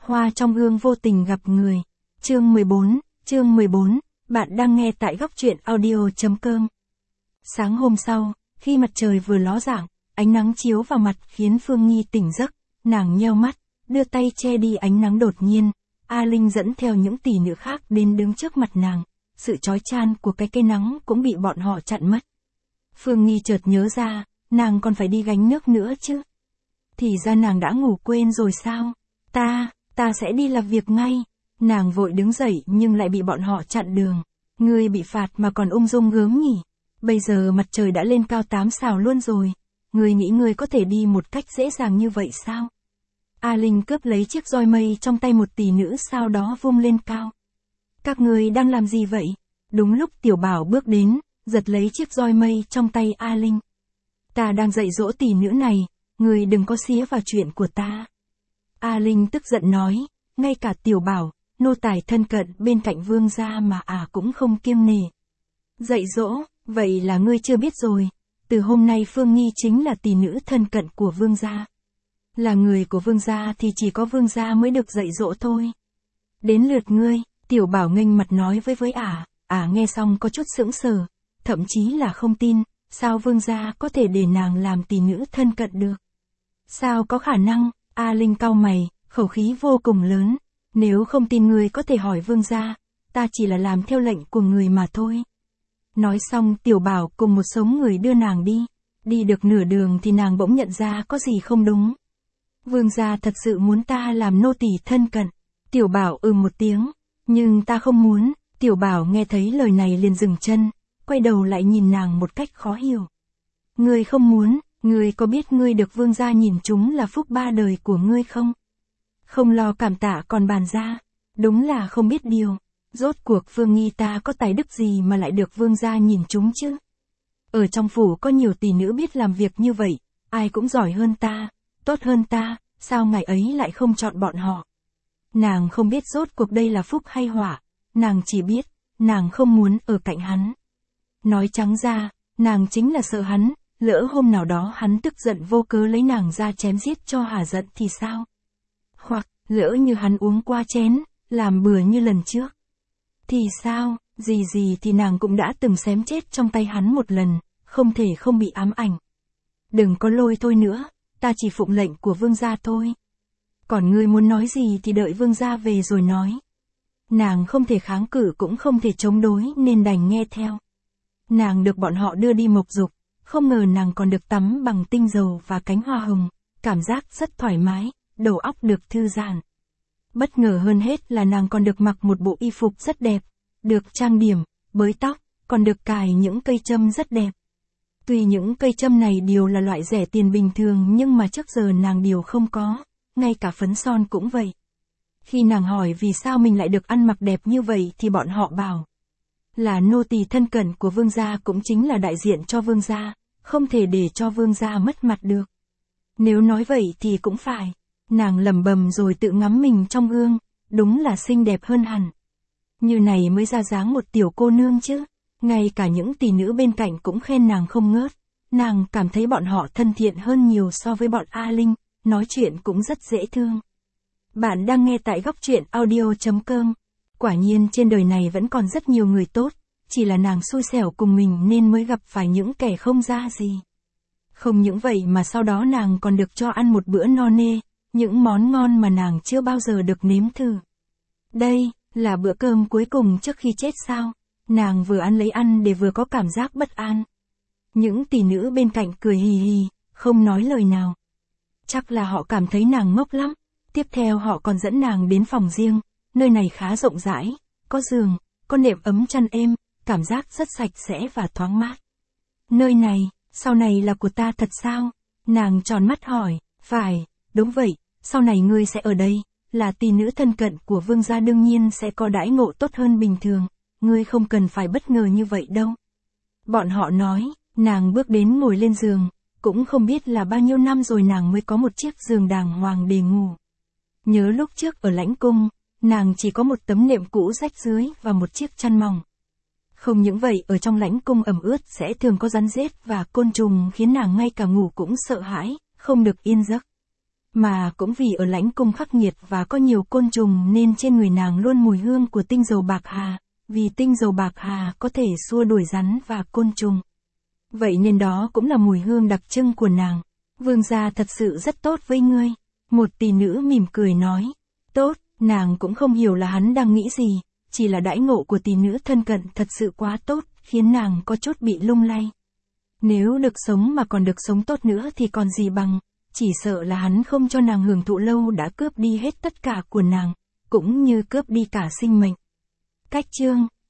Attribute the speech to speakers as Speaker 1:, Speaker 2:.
Speaker 1: Hoa trong gương vô tình gặp người. Chương 14, bạn đang nghe tại góc truyện audio.com. Sáng hôm sau, khi mặt trời vừa ló dạng, ánh nắng chiếu vào mặt khiến Phương Nghi tỉnh giấc, nàng nheo mắt, đưa tay che đi ánh nắng đột nhiên. A Linh dẫn theo những tỷ nữ khác đến đứng trước mặt nàng, sự chói chang của cái cây nắng cũng bị bọn họ chặn mất. Phương Nghi chợt nhớ ra, nàng còn phải đi gánh nước nữa chứ. Thì ra nàng đã ngủ quên rồi sao? Ta sẽ đi làm việc ngay. Nàng vội đứng dậy nhưng lại bị bọn họ chặn đường. Ngươi bị phạt mà còn ung dung gớm nhỉ? Bây giờ mặt trời đã lên cao 8 sào luôn rồi. Ngươi nghĩ ngươi có thể đi một cách dễ dàng như vậy sao? A Linh cướp lấy chiếc roi mây trong tay một tỷ nữ sau đó vung lên cao. Các ngươi đang làm gì vậy? Đúng lúc Tiểu Bảo bước đến, giật lấy chiếc roi mây trong tay A Linh. Ta đang dạy dỗ tỷ nữ này, ngươi đừng có xía vào chuyện của ta. A Linh tức giận nói, ngay cả Tiểu Bảo, nô tài thân cận bên cạnh vương gia mà cũng không kiêng nể. Dạy dỗ, vậy là ngươi chưa biết rồi, từ hôm nay Phương Nghi chính là tỷ nữ thân cận của vương gia. Là người của vương gia thì chỉ có vương gia mới được dạy dỗ thôi. Đến lượt ngươi, Tiểu Bảo nghênh mặt nói với nghe xong có chút sững sờ, thậm chí là không tin, sao vương gia có thể để nàng làm tỷ nữ thân cận được. Sao có khả năng? A Linh cau mày, khẩu khí vô cùng lớn. Nếu không tin người có thể hỏi vương gia, ta chỉ là làm theo lệnh của người mà thôi. Nói xong Tiểu Bảo cùng một số người đưa nàng đi. Đi được nửa đường thì nàng bỗng nhận ra có gì không đúng. Vương gia thật sự muốn ta làm nô tỳ thân cận. Tiểu Bảo một tiếng. Nhưng ta không muốn. Tiểu Bảo nghe thấy lời này liền dừng chân, quay đầu lại nhìn nàng một cách khó hiểu. Ngươi không muốn, ngươi có biết ngươi được vương gia nhìn chúng là phúc ba đời của ngươi không? Không lo cảm tạ còn bàn ra, đúng là không biết điều. Rốt cuộc Phương Nghi ta có tài đức gì mà lại được vương gia nhìn chúng chứ? Ở trong phủ có nhiều tỷ nữ biết làm việc như vậy, ai cũng giỏi hơn ta, tốt hơn ta, sao ngày ấy lại không chọn bọn họ? Nàng không biết rốt cuộc đây là phúc hay họa, nàng chỉ biết, nàng không muốn ở cạnh hắn. Nói trắng ra, nàng chính là sợ hắn, lỡ hôm nào đó hắn tức giận vô cớ lấy nàng ra chém giết cho hả giận thì sao? Hoặc, lỡ như hắn uống qua chén, làm bừa như lần trước. Thì sao, gì thì nàng cũng đã từng xém chết trong tay hắn một lần, không thể không bị ám ảnh. Đừng có lôi thôi nữa, ta chỉ phụng lệnh của vương gia thôi. Còn ngươi muốn nói gì thì đợi vương gia về rồi nói. Nàng không thể kháng cự cũng không thể chống đối nên đành nghe theo. Nàng được bọn họ đưa đi mộc dục, không ngờ nàng còn được tắm bằng tinh dầu và cánh hoa hồng, cảm giác rất thoải mái, đầu óc được thư giãn. Bất ngờ hơn hết là nàng còn được mặc một bộ y phục rất đẹp, được trang điểm, bới tóc, còn được cài những cây châm rất đẹp. Tuy những cây châm này đều là loại rẻ tiền bình thường nhưng mà trước giờ nàng đều không có, ngay cả phấn son cũng vậy. Khi nàng hỏi vì sao mình lại được ăn mặc đẹp như vậy thì bọn họ bảo là nô tỳ thân cận của vương gia cũng chính là đại diện cho vương gia, không thể để cho vương gia mất mặt được. Nếu nói vậy thì cũng phải. Nàng lẩm bẩm rồi tự ngắm mình trong gương, đúng là xinh đẹp hơn hẳn. Như này mới ra dáng một tiểu cô nương chứ. Ngay cả những tỷ nữ bên cạnh cũng khen nàng không ngớt. Nàng cảm thấy bọn họ thân thiện hơn nhiều so với bọn A Linh, nói chuyện cũng rất dễ thương. Bạn đang nghe tại góc truyện audio.com. Quả nhiên trên đời này vẫn còn rất nhiều người tốt, chỉ là nàng xui xẻo cùng mình nên mới gặp phải những kẻ không ra gì. Không những vậy mà sau đó nàng còn được cho ăn một bữa no nê, những món ngon mà nàng chưa bao giờ được nếm thử. Đây, là bữa cơm cuối cùng trước khi chết sao? Nàng vừa ăn lấy ăn để vừa có cảm giác bất an. Những tỷ nữ bên cạnh cười hì hì, không nói lời nào. Chắc là họ cảm thấy nàng ngốc lắm. Tiếp theo họ còn dẫn nàng đến phòng riêng, nơi này khá rộng rãi, có giường, có nệm ấm chăn êm, cảm giác rất sạch sẽ và thoáng mát. Nơi này, sau này là của ta thật sao? Nàng tròn mắt hỏi, phải, đúng vậy, sau này ngươi sẽ ở đây, là tỷ nữ thân cận của vương gia đương nhiên sẽ có đãi ngộ tốt hơn bình thường, ngươi không cần phải bất ngờ như vậy đâu. Bọn họ nói, nàng bước đến ngồi lên giường, cũng không biết là bao nhiêu năm rồi nàng mới có một chiếc giường đàng hoàng để ngủ. Nhớ lúc trước ở lãnh cung, nàng chỉ có một tấm nệm cũ rách dưới và một chiếc chăn mỏng. Không những vậy ở trong lãnh cung ẩm ướt sẽ thường có rắn rết và côn trùng khiến nàng ngay cả ngủ cũng sợ hãi, không được yên giấc. Mà cũng vì ở lãnh cung khắc nghiệt và có nhiều côn trùng nên trên người nàng luôn mùi hương của tinh dầu bạc hà, vì tinh dầu bạc hà có thể xua đuổi rắn và côn trùng. Vậy nên đó cũng là mùi hương đặc trưng của nàng. Vương gia thật sự rất tốt với ngươi. Một tỷ nữ mỉm cười nói. Tốt, nàng cũng không hiểu là hắn đang nghĩ gì, chỉ là đãi ngộ của tỷ nữ thân cận thật sự quá tốt, khiến nàng có chút bị lung lay. Nếu được sống mà còn được sống tốt nữa thì còn gì bằng, chỉ sợ là hắn không cho nàng hưởng thụ lâu đã cướp đi hết tất cả của nàng, cũng như cướp đi cả sinh mệnh. Cách chương